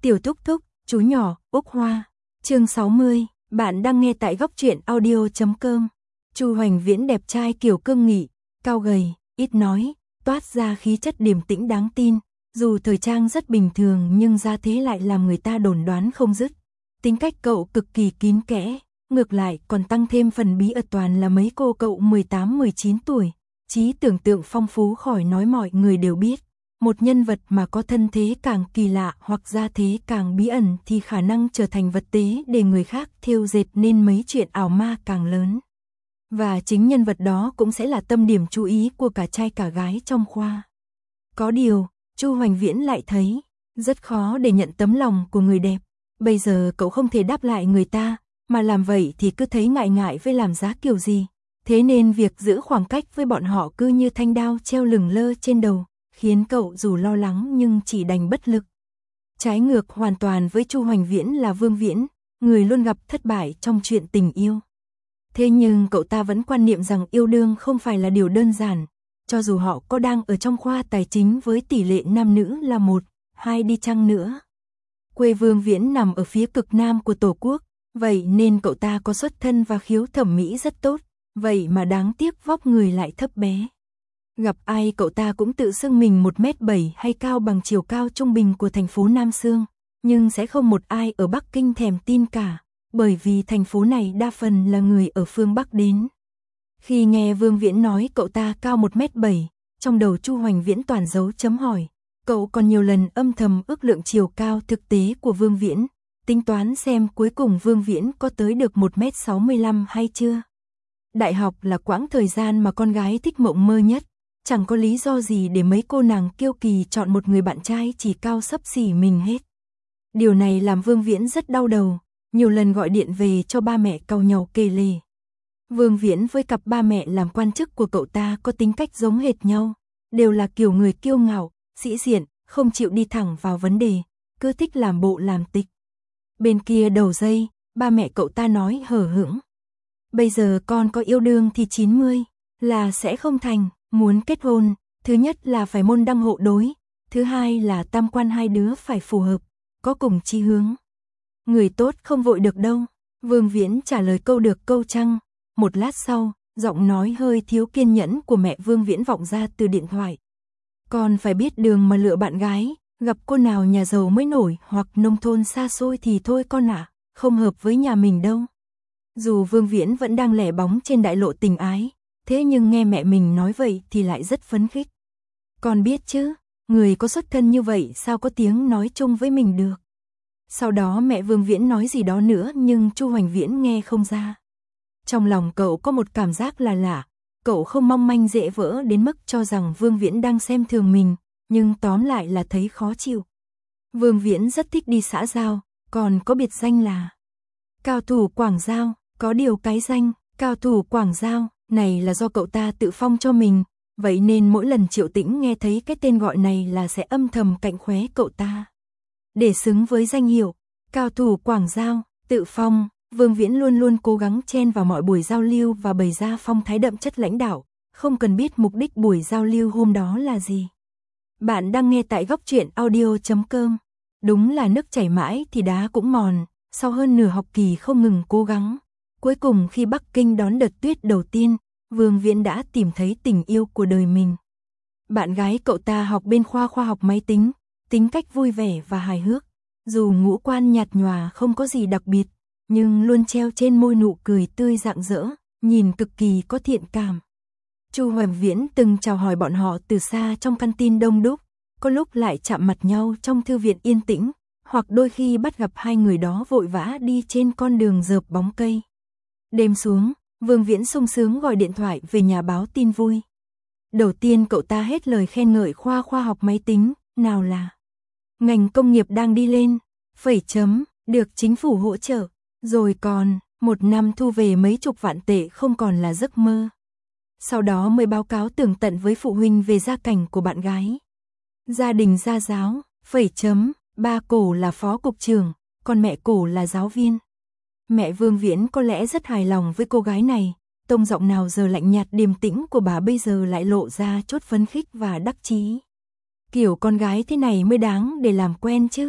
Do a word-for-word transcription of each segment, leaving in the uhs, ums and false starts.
Tiểu Thúc Thúc, chú nhỏ, Úc Hoa. Chương sáu mươi, bạn đang nghe tại góc truyện audio chấm com. Chu Hoành Viễn đẹp trai kiểu cương nghị, cao gầy, ít nói, toát ra khí chất điềm tĩnh đáng tin, dù thời trang rất bình thường nhưng ra thế lại làm người ta đồn đoán không dứt. Tính cách cậu cực kỳ kín kẽ, ngược lại còn tăng thêm phần bí ẩn toàn là mấy cô cậu mười tám mười chín tuổi, trí tưởng tượng phong phú khỏi nói mọi người đều biết. Một nhân vật mà có thân thế càng kỳ lạ hoặc gia thế càng bí ẩn thì khả năng trở thành vật tế để người khác thêu dệt nên mấy chuyện ảo ma càng lớn. Và chính nhân vật đó cũng sẽ là tâm điểm chú ý của cả trai cả gái trong khoa. Có điều, Chu Hoành Viễn lại thấy, rất khó để nhận tấm lòng của người đẹp. Bây giờ cậu không thể đáp lại người ta, mà làm vậy thì cứ thấy ngại ngại với làm giá kiểu gì. Thế nên việc giữ khoảng cách với bọn họ cứ như thanh đao treo lửng lơ trên đầu, khiến cậu dù lo lắng nhưng chỉ đành bất lực. Trái ngược hoàn toàn với Chu Hoành Viễn là Vương Viễn, người luôn gặp thất bại trong chuyện tình yêu. Thế nhưng cậu ta vẫn quan niệm rằng yêu đương không phải là điều đơn giản, cho dù họ có đang ở trong khoa tài chính với tỷ lệ nam nữ là một, hai đi chăng nữa. Quê Vương Viễn nằm ở phía cực nam của Tổ quốc, vậy nên cậu ta có xuất thân và khiếu thẩm mỹ rất tốt, vậy mà đáng tiếc vóc người lại thấp bé. Gặp ai cậu ta cũng tự xưng mình một mét bảy hay cao bằng chiều cao trung bình của thành phố Nam Sương, nhưng sẽ không một ai ở Bắc Kinh thèm tin cả, bởi vì thành phố này đa phần là người ở phương Bắc đến. Khi nghe Vương Viễn nói cậu ta cao một mét bảy, trong đầu Chu Hoành Viễn toàn dấu chấm hỏi, cậu còn nhiều lần âm thầm ước lượng chiều cao thực tế của Vương Viễn, tính toán xem cuối cùng Vương Viễn có tới được một mét sáu mươi lăm hay chưa. Đại học là quãng thời gian mà con gái thích mộng mơ nhất. Chẳng có lý do gì để mấy cô nàng kiêu kỳ chọn một người bạn trai chỉ cao xấp xỉ mình hết. Điều này làm Vương Viễn rất đau đầu, nhiều lần gọi điện về cho ba mẹ cau nhau kề lể. Vương Viễn với cặp ba mẹ làm quan chức của cậu ta có tính cách giống hệt nhau, đều là kiểu người kiêu ngạo, sĩ diện, không chịu đi thẳng vào vấn đề, cứ thích làm bộ làm tịch. Bên kia đầu dây, ba mẹ cậu ta nói hờ hững. Bây giờ con có yêu đương thì chín mươi, là sẽ không thành. Muốn kết hôn, thứ nhất là phải môn đăng hộ đối, thứ hai là tam quan hai đứa phải phù hợp, có cùng chí hướng. Người tốt không vội được đâu, Vương Viễn trả lời câu được câu trăng. Một lát sau, giọng nói hơi thiếu kiên nhẫn của mẹ Vương Viễn vọng ra từ điện thoại. Con phải biết đường mà lựa bạn gái, gặp cô nào nhà giàu mới nổi hoặc nông thôn xa xôi thì thôi con ạ, không hợp với nhà mình đâu. Dù Vương Viễn vẫn đang lẻ bóng trên đại lộ tình ái, thế nhưng nghe mẹ mình nói vậy thì lại rất phấn khích. Con biết chứ, người có xuất thân như vậy sao có tiếng nói chung với mình được. Sau đó mẹ Vương Viễn nói gì đó nữa nhưng Chu Hoành Viễn nghe không ra. Trong lòng cậu có một cảm giác là lạ, cậu không mong manh dễ vỡ đến mức cho rằng Vương Viễn đang xem thường mình, nhưng tóm lại là thấy khó chịu. Vương Viễn rất thích đi xã giao, còn có biệt danh là cao thủ Quảng Giao, có điều cái danh cao thủ Quảng Giao này là do cậu ta tự phong cho mình, vậy nên mỗi lần Triệu Tĩnh nghe thấy cái tên gọi này là sẽ âm thầm cạnh khóe cậu ta. Để xứng với danh hiệu cao thủ Quảng Giao, tự phong, Vương Viễn luôn luôn cố gắng chen vào mọi buổi giao lưu và bày ra phong thái đậm chất lãnh đạo, không cần biết mục đích buổi giao lưu hôm đó là gì. Bạn đang nghe tại góc truyện audio chấm com. Đúng là nước chảy mãi thì đá cũng mòn, sau hơn nửa học kỳ không ngừng cố gắng. Cuối cùng khi Bắc Kinh đón đợt tuyết đầu tiên, Vương Viễn đã tìm thấy tình yêu của đời mình. Bạn gái cậu ta học bên khoa khoa học máy tính, tính cách vui vẻ và hài hước. Dù ngũ quan nhạt nhòa không có gì đặc biệt, nhưng luôn treo trên môi nụ cười tươi rạng rỡ, nhìn cực kỳ có thiện cảm. Chu Hoành Viễn từng chào hỏi bọn họ từ xa trong căn tin đông đúc, có lúc lại chạm mặt nhau trong thư viện yên tĩnh, hoặc đôi khi bắt gặp hai người đó vội vã đi trên con đường rợp bóng cây. Đêm xuống, Vương Viễn sung sướng gọi điện thoại về nhà báo tin vui. Đầu tiên cậu ta hết lời khen ngợi khoa khoa học máy tính, nào là ngành công nghiệp đang đi lên, phẩy chấm, được chính phủ hỗ trợ, rồi còn một năm thu về mấy chục vạn tệ không còn là giấc mơ. Sau đó mới báo cáo tường tận với phụ huynh về gia cảnh của bạn gái. Gia đình gia giáo, phẩy chấm, ba cổ là phó cục trưởng, còn mẹ cổ là giáo viên. Mẹ Vương Viễn có lẽ rất hài lòng với cô gái này, tông giọng nào giờ lạnh nhạt điềm tĩnh của bà bây giờ lại lộ ra chút phấn khích và đắc chí. Kiểu con gái thế này mới đáng để làm quen chứ.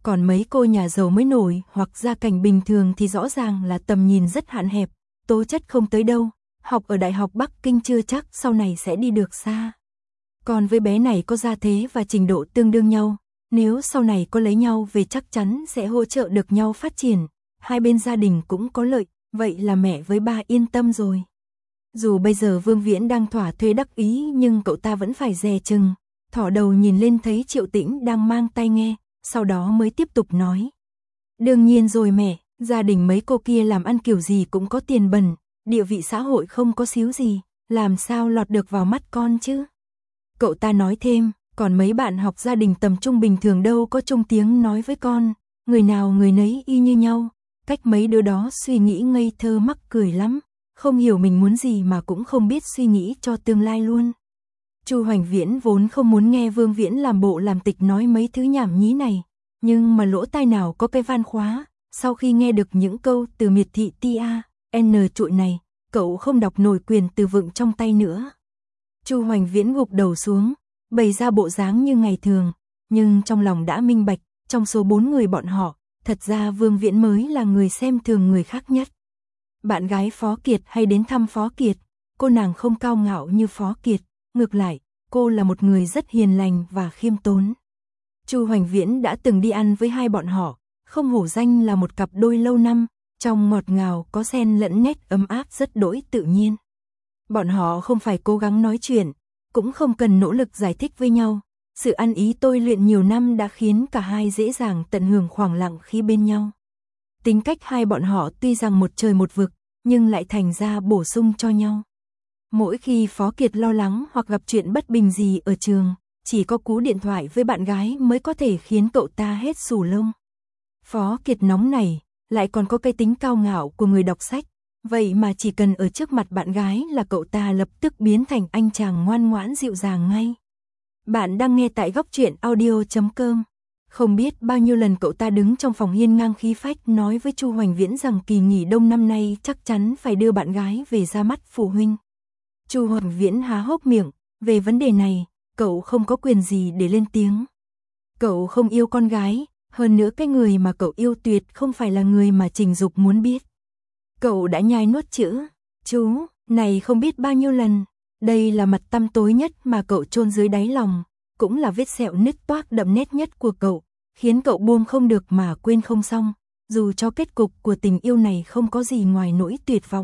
Còn mấy cô nhà giàu mới nổi hoặc gia cảnh bình thường thì rõ ràng là tầm nhìn rất hạn hẹp, tố chất không tới đâu, học ở Đại học Bắc Kinh chưa chắc sau này sẽ đi được xa. Còn với bé này có gia thế và trình độ tương đương nhau, nếu sau này có lấy nhau về chắc chắn sẽ hỗ trợ được nhau phát triển, hai bên gia đình cũng có lợi, vậy là mẹ với ba yên tâm rồi. Dù bây giờ Vương Viễn đang thỏa thuê đắc ý nhưng cậu ta vẫn phải dè chừng, thỏ đầu nhìn lên thấy Triệu Tĩnh đang mang tai nghe, sau đó mới tiếp tục nói. Đương nhiên rồi mẹ, gia đình mấy cô kia làm ăn kiểu gì cũng có tiền bẩn, địa vị xã hội không có xíu gì, làm sao lọt được vào mắt con chứ. Cậu ta nói thêm, còn mấy bạn học gia đình tầm trung bình thường đâu có chung tiếng nói với con, người nào người nấy y như nhau, cách mấy đứa đó suy nghĩ ngây thơ mắc cười lắm, không hiểu mình muốn gì mà cũng không biết suy nghĩ cho tương lai luôn. Chu Hoành Viễn vốn không muốn nghe Vương Viễn làm bộ làm tịch nói mấy thứ nhảm nhí này, nhưng mà lỗ tai nào có cái van khóa, sau khi nghe được những câu từ miệt thị tia, n trụi này, cậu không đọc nổi quyền từ vựng trong tay nữa. Chu Hoành Viễn gục đầu xuống, bày ra bộ dáng như ngày thường, nhưng trong lòng đã minh bạch, trong số bốn người bọn họ, thật ra Vương Viễn mới là người xem thường người khác nhất. Bạn gái Phó Kiệt hay đến thăm Phó Kiệt, cô nàng không cao ngạo như Phó Kiệt, ngược lại, cô là một người rất hiền lành và khiêm tốn. Chu Hoành Viễn đã từng đi ăn với hai bọn họ, không hổ danh là một cặp đôi lâu năm, trong ngọt ngào có xen lẫn nét ấm áp rất đỗi tự nhiên. Bọn họ không phải cố gắng nói chuyện, cũng không cần nỗ lực giải thích với nhau, sự ăn ý tôi luyện nhiều năm đã khiến cả hai dễ dàng tận hưởng khoảng lặng khi bên nhau. Tính cách hai bọn họ tuy rằng một trời một vực, nhưng lại thành ra bổ sung cho nhau. Mỗi khi Phó Kiệt lo lắng hoặc gặp chuyện bất bình gì ở trường, chỉ có cú điện thoại với bạn gái mới có thể khiến cậu ta hết sù lông. Phó Kiệt nóng này, lại còn có cái tính cao ngạo của người đọc sách, vậy mà chỉ cần ở trước mặt bạn gái là cậu ta lập tức biến thành anh chàng ngoan ngoãn dịu dàng ngay. Bạn đang nghe tại góc truyện audio chấm com. Không biết bao nhiêu lần cậu ta đứng trong phòng hiên ngang khí phách nói với Chu Hoành Viễn rằng kỳ nghỉ đông năm nay chắc chắn phải đưa bạn gái về ra mắt phụ huynh. Chu Hoành Viễn há hốc miệng, về vấn đề này, cậu không có quyền gì để lên tiếng. Cậu không yêu con gái, hơn nữa cái người mà cậu yêu tuyệt không phải là người mà Trình Dục muốn biết. Cậu đã nhai nuốt chữ, chú, này không biết bao nhiêu lần, đây là mặt tăm tối nhất mà cậu chôn dưới đáy lòng, cũng là vết sẹo nứt toác đậm nét nhất của cậu, khiến cậu buông không được mà quên không xong, dù cho kết cục của tình yêu này không có gì ngoài nỗi tuyệt vọng.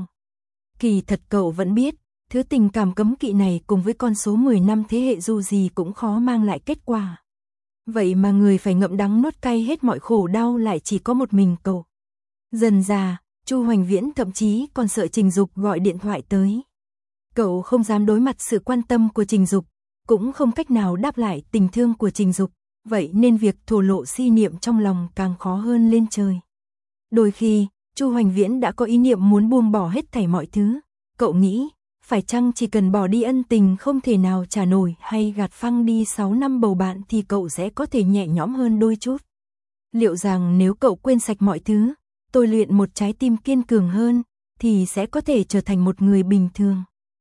Kỳ thật cậu vẫn biết, thứ tình cảm cấm kỵ này cùng với con số mười năm thế hệ dù gì cũng khó mang lại kết quả. Vậy mà người phải ngậm đắng nuốt cay hết mọi khổ đau lại chỉ có một mình cậu. Dần dà, Chu Hoành Viễn thậm chí còn sợ Trình Dục gọi điện thoại tới. Cậu không dám đối mặt sự quan tâm của Trình Dục, cũng không cách nào đáp lại tình thương của Trình Dục, vậy nên việc thổ lộ si niệm trong lòng càng khó hơn lên trời. Đôi khi, Chu Hoành Viễn đã có ý niệm muốn buông bỏ hết thảy mọi thứ, cậu nghĩ, phải chăng chỉ cần bỏ đi ân tình không thể nào trả nổi hay gạt phăng đi sáu năm bầu bạn thì cậu sẽ có thể nhẹ nhõm hơn đôi chút. Liệu rằng nếu cậu quên sạch mọi thứ, tôi luyện một trái tim kiên cường hơn, thì sẽ có thể trở thành một người bình thường.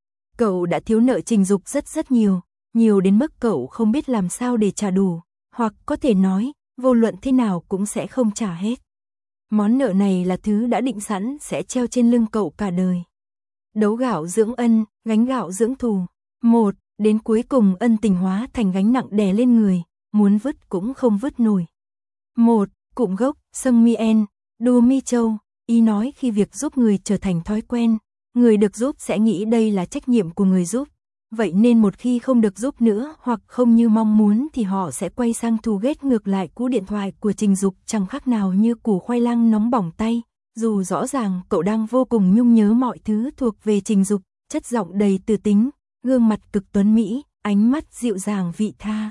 Cậu đã thiếu nợ Trình Dục rất rất nhiều, nhiều đến mức cậu không biết làm sao để trả đủ, hoặc có thể nói, vô luận thế nào cũng sẽ không trả hết. Món nợ này là thứ đã định sẵn sẽ treo trên lưng cậu cả đời. Đấu gạo dưỡng ân, gánh gạo dưỡng thù. Một, đến cuối cùng ân tình hóa thành gánh nặng đè lên người, muốn vứt cũng không vứt nổi. Một, cụm gốc, Sâng Mi En, Đô Mi Châu, ý nói khi việc giúp người trở thành thói quen, người được giúp sẽ nghĩ đây là trách nhiệm của người giúp. Vậy nên một khi không được giúp nữa hoặc không như mong muốn thì họ sẽ quay sang thù ghét ngược lại. Cú điện thoại của Trình Dục chẳng khác nào như củ khoai lang nóng bỏng tay, dù rõ ràng cậu đang vô cùng nhung nhớ mọi thứ thuộc về Trình Dục, chất giọng đầy từ tính, gương mặt cực tuấn mỹ, ánh mắt dịu dàng vị tha.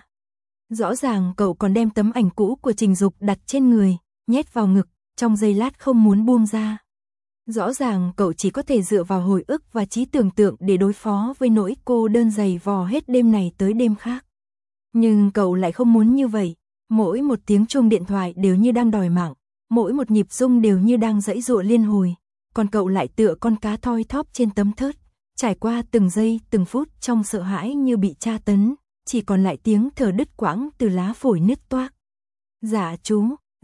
Rõ ràng cậu còn đem tấm ảnh cũ của Trình Dục đặt trên người, nhét vào ngực, trong giây lát không muốn buông ra. Rõ ràng cậu chỉ có thể dựa vào hồi ức và trí tưởng tượng để đối phó với nỗi cô đơn dày vò hết đêm này tới đêm khác. Nhưng cậu lại không muốn như vậy, mỗi một tiếng chuông điện thoại đều như đang đòi mạng, mỗi một nhịp rung đều như đang giãy giụa liên hồi, còn cậu lại tựa con cá thoi thóp trên tấm thớt, trải qua từng giây từng phút trong sợ hãi như bị tra tấn, chỉ còn lại tiếng thở đứt quãng từ lá phổi nứt toác. Dạ chú,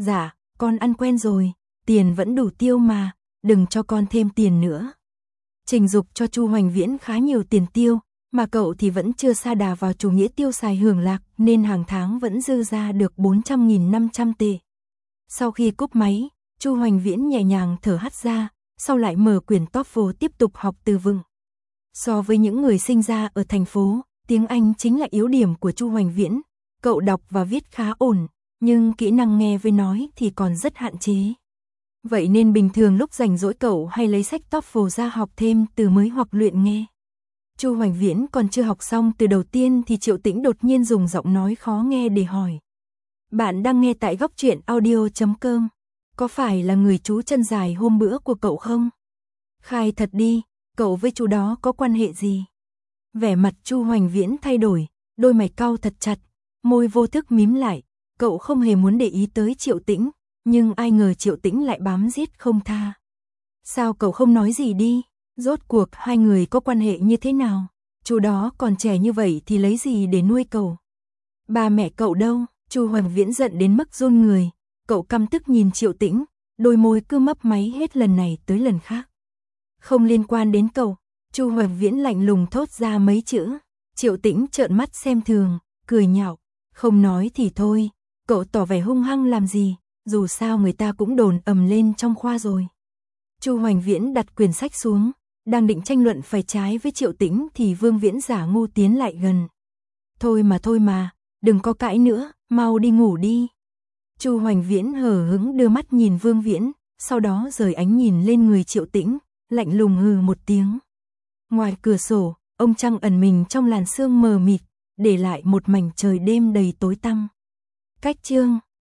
Dạ, con ăn quen rồi, tiền vẫn đủ tiêu mà, đừng cho con thêm tiền nữa. Trình Dục cho Chu Hoành Viễn khá nhiều tiền tiêu, mà cậu thì vẫn chưa sa đà vào chủ nghĩa tiêu xài hưởng lạc nên hàng tháng vẫn dư ra được bốn trăm nghìn năm trăm tệ. Sau khi cúp máy, Chu Hoành Viễn nhẹ nhàng thở hắt ra, sau lại mở quyển TOEFL tiếp tục học từ vựng. So với những người sinh ra ở thành phố, tiếng Anh chính là yếu điểm của Chu Hoành Viễn. Cậu đọc và viết khá ổn, nhưng kỹ năng nghe với nói thì còn rất hạn chế. Vậy nên bình thường lúc rảnh rỗi cậu hay lấy sách TOEFL ra học thêm từ mới hoặc luyện nghe. Chu Hoành Viễn còn chưa học xong từ đầu tiên thì Triệu Tĩnh đột nhiên dùng giọng nói khó nghe để hỏi. Bạn đang nghe tại góc truyện audio chấm com. Có phải là người chú chân dài hôm bữa của cậu không? Khai thật đi, cậu với chú đó có quan hệ gì? Vẻ mặt Chu Hoành Viễn thay đổi, đôi mày cau thật chặt, môi vô thức mím lại. Cậu không hề muốn để ý tới Triệu Tĩnh, nhưng ai ngờ Triệu Tĩnh lại bám giết không tha. Sao cậu không nói gì đi? Rốt cuộc hai người có quan hệ như thế nào? Chú đó còn trẻ như vậy thì lấy gì để nuôi cậu? Ba mẹ cậu đâu? Chu Hoành Viễn giận đến mức run người. Cậu căm tức nhìn Triệu Tĩnh, đôi môi cứ mấp máy hết lần này tới lần khác. Không liên quan đến cậu. Chu Hoành Viễn lạnh lùng thốt ra mấy chữ. Triệu Tĩnh trợn mắt xem thường, cười nhạo. Không nói thì thôi, cậu tỏ vẻ hung hăng làm gì? Dù sao người ta cũng đồn ầm lên trong khoa rồi. Chu Hoành Viễn đặt quyển sách xuống, đang định tranh luận phải trái với Triệu Tĩnh thì Vương Viễn giả ngu tiến lại gần. Thôi mà thôi mà, đừng có cãi nữa, mau đi ngủ đi. Chu Hoành Viễn hờ hững đưa mắt nhìn Vương Viễn, sau đó rời ánh nhìn lên người Triệu Tĩnh, lạnh lùng hừ một tiếng. Ngoài cửa sổ, ông trăng ẩn mình trong làn sương mờ mịt, để lại một mảnh trời đêm đầy tối tăm. Cách chương